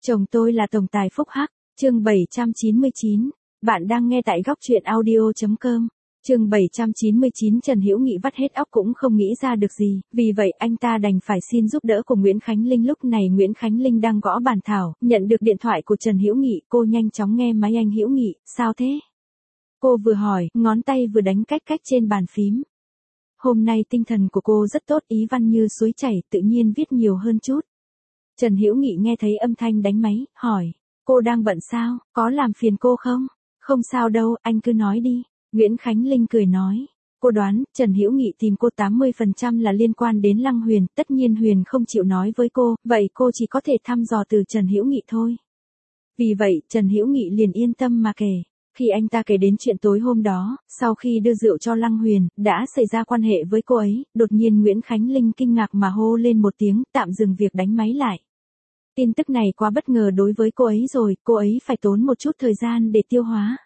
Chồng tôi là tổng tài phúc hắc, chương 799, bạn đang nghe tại góc truyện audio.com. Chương 799 Trần Hữu Nghị vắt hết óc cũng không nghĩ ra được gì, vì vậy anh ta đành phải xin giúp đỡ của Nguyễn Khánh Linh. Lúc này Nguyễn Khánh Linh đang gõ bàn thảo, nhận được điện thoại của Trần Hữu Nghị, cô nhanh chóng nghe máy. Anh Hữu Nghị, sao thế? Cô vừa hỏi, ngón tay vừa đánh cách trên bàn phím. Hôm nay tinh thần của cô rất tốt, ý văn như suối chảy, tự nhiên viết nhiều hơn chút. Trần Hữu Nghị nghe thấy âm thanh đánh máy, hỏi, cô đang bận sao, có làm phiền cô không? Không sao đâu, anh cứ nói đi. Nguyễn Khánh Linh cười nói, cô đoán, Trần Hữu Nghị tìm cô 80% là liên quan đến Lăng Huyền, tất nhiên Huyền không chịu nói với cô, vậy cô chỉ có thể thăm dò từ Trần Hữu Nghị thôi. Vì vậy, Trần Hữu Nghị liền yên tâm mà kể. Khi anh ta kể đến chuyện tối hôm đó, sau khi đưa rượu cho Lăng Huyền, đã xảy ra quan hệ với cô ấy, đột nhiên Nguyễn Khánh Linh kinh ngạc mà hô lên một tiếng, tạm dừng việc đánh máy lại. Tin tức này quá bất ngờ đối với cô ấy rồi, cô ấy phải tốn một chút thời gian để tiêu hóa.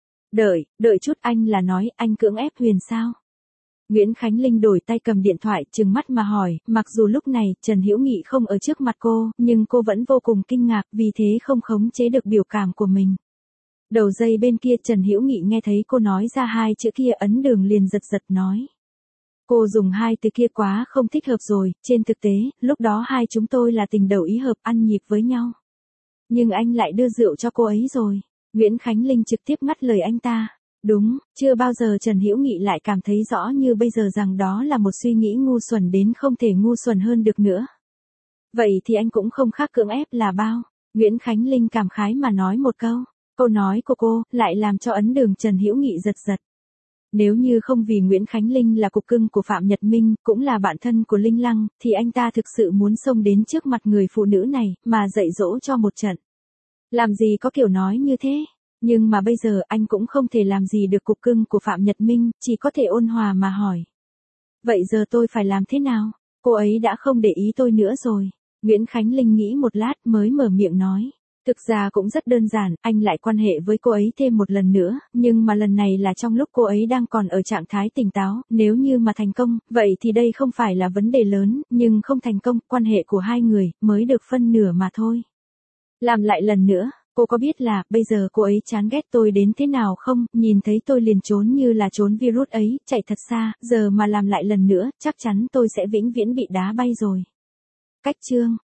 Đợi chút, anh là nói anh cưỡng ép Huyền sao? Nguyễn Khánh Linh đổi tay cầm điện thoại, trừng mắt mà hỏi, mặc dù lúc này Trần Hữu Nghị không ở trước mặt cô, nhưng cô vẫn vô cùng kinh ngạc, vì thế không khống chế được biểu cảm của mình. Đầu dây bên kia Trần Hữu Nghị nghe thấy cô nói ra hai chữ kia, ấn đường liền giật nói. Cô dùng hai từ kia quá không thích hợp rồi, trên thực tế, lúc đó hai chúng tôi là tình đầu ý hợp, ăn nhịp với nhau. Nhưng anh lại đưa rượu cho cô ấy rồi. Nguyễn Khánh Linh trực tiếp ngắt lời anh ta. Đúng, chưa bao giờ Trần Hữu Nghị lại cảm thấy rõ như bây giờ rằng đó là một suy nghĩ ngu xuẩn đến không thể ngu xuẩn hơn được nữa. Vậy thì anh cũng không khác cưỡng ép là bao. Nguyễn Khánh Linh cảm khái mà nói một câu. Câu nói của cô lại làm cho ấn đường Trần Hữu Nghị giật. Nếu như không vì Nguyễn Khánh Linh là cục cưng của Phạm Nhật Minh, cũng là bạn thân của Linh Lăng, thì anh ta thực sự muốn xông đến trước mặt người phụ nữ này, mà dạy dỗ cho một trận. Làm gì có kiểu nói như thế, nhưng mà bây giờ anh cũng không thể làm gì được cục cưng của Phạm Nhật Minh, chỉ có thể ôn hòa mà hỏi. Vậy giờ tôi phải làm thế nào? Cô ấy đã không để ý tôi nữa rồi. Nguyễn Khánh Linh nghĩ một lát mới mở miệng nói. Thực ra cũng rất đơn giản, anh lại quan hệ với cô ấy thêm một lần nữa, nhưng mà lần này là trong lúc cô ấy đang còn ở trạng thái tỉnh táo, nếu như mà thành công, vậy thì đây không phải là vấn đề lớn, nhưng không thành công, quan hệ của hai người mới được phân nửa mà thôi. Làm lại lần nữa, cô có biết là bây giờ cô ấy chán ghét tôi đến thế nào không, nhìn thấy tôi liền trốn như là trốn virus ấy, chạy thật xa, giờ mà làm lại lần nữa, chắc chắn tôi sẽ vĩnh viễn bị đá bay rồi. Cách chương